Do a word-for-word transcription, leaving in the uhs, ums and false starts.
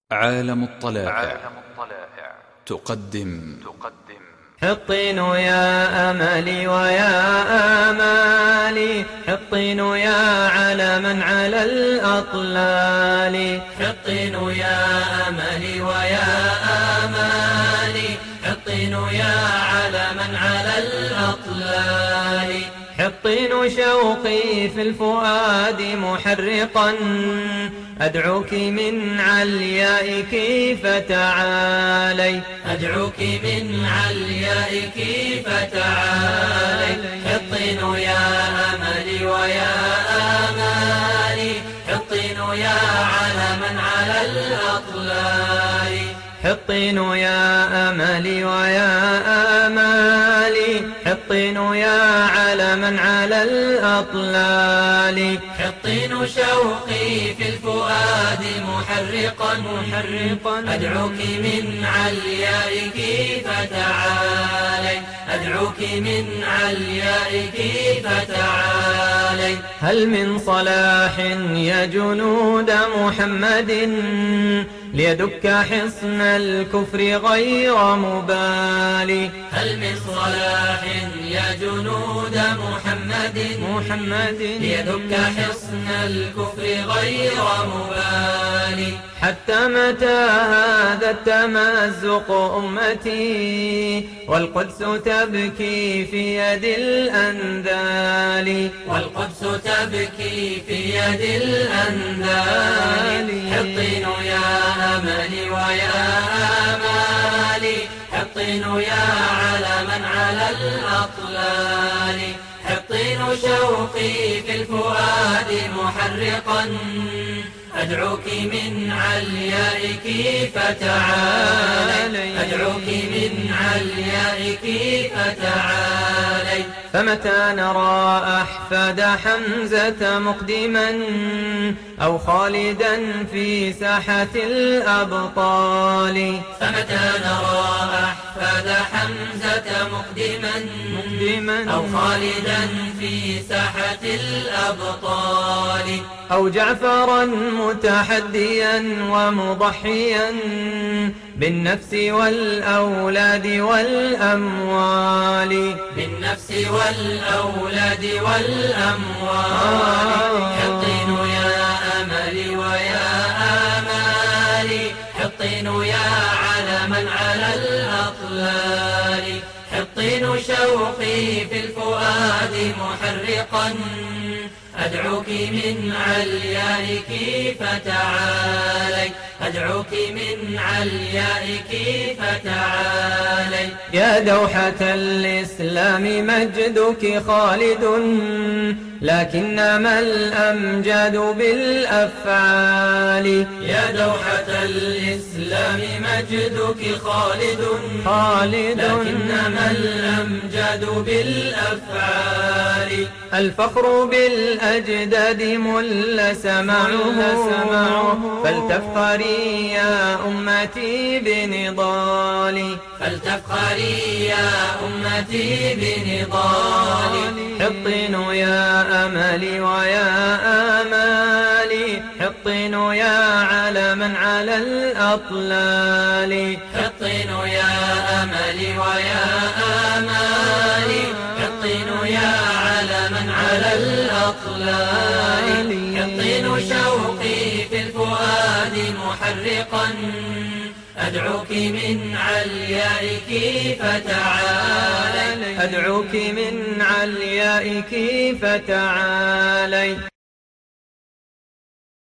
عالم الطلائع تقدم حطين يا أملي ويا آمالي، حطين يا علما على الأطلال. حطين يا أملي ويا آمالي، حطين يا علما على الأطلال. حطين شوقي في الفؤاد محرقا، أدعوك من عليائك فتعالي، أدعوك من عليائك فتعالي. حطين يا أملي ويا آمالي، حطين يا علما على الأطلال. حطين يا أملي ويا آمالي، حطين يا علما على الأطلال. حطين شوقي في الفؤاد محرقا محرقا، أدعوك من عليائك فتعالي، أدعوك من عليائك فتعالي. هل من صلاح يا جنود محمد ليدك حصن الكفر غير مبالي؟ هل من صلاح يا جنود محمد محمد ليدك حصن الكفر غير مبالي؟ حتى متى هذا التمزق أمتي والقدس تبكي في يد الأنذال، والقدس تبكي في يد الأنذال. حطين يا أملي ويا آمالي، حطين يا علما على الأطلال. حطين شوقي في الفؤاد محرقا، أدعوك من عليائك فتعالي، أدعوك من عليائك فتعالي. فمتى نرى أحفاد حمزة مقدما أو خالدا في ساحة الأبطال؟ فمتى نرى أحفاد حمزة مقدما مقدما أو خالدا في ساحة الأبطال؟ أو جعفرا متحديا ومضحيا بالنفس والأولاد والأموال، بالنفس والأولاد والأموال. حطين يا أملي ويا آمالي، حطين يا علما على الأطلال. حطين شوقي في الفؤاد محرقا، أدعوك من عليائك فتعالي، أدعوك من عليائك فتعالي. يا دوحة الإسلام مجدك خالد، لكنما الأمجاد بالأفعال. يا دوحة الإسلام مجدك خالد خالد، لكنما الأمجاد بالأفعال. الفخر بالأجداد مل سمعه، فلتفخري يا أمتي بنضالي، فلتفخري يا أمتي بنضالي. حطين يا أملي ويا آمالي، حطين يا علما على الأطلال. حطين يا أملي ويا آمالي، حطين يا علما على الأطلال. حطين شوقي في الفؤاد محرقا، أدعوك من عليائك فتعالي، أدعوك من عليائك فتعالي.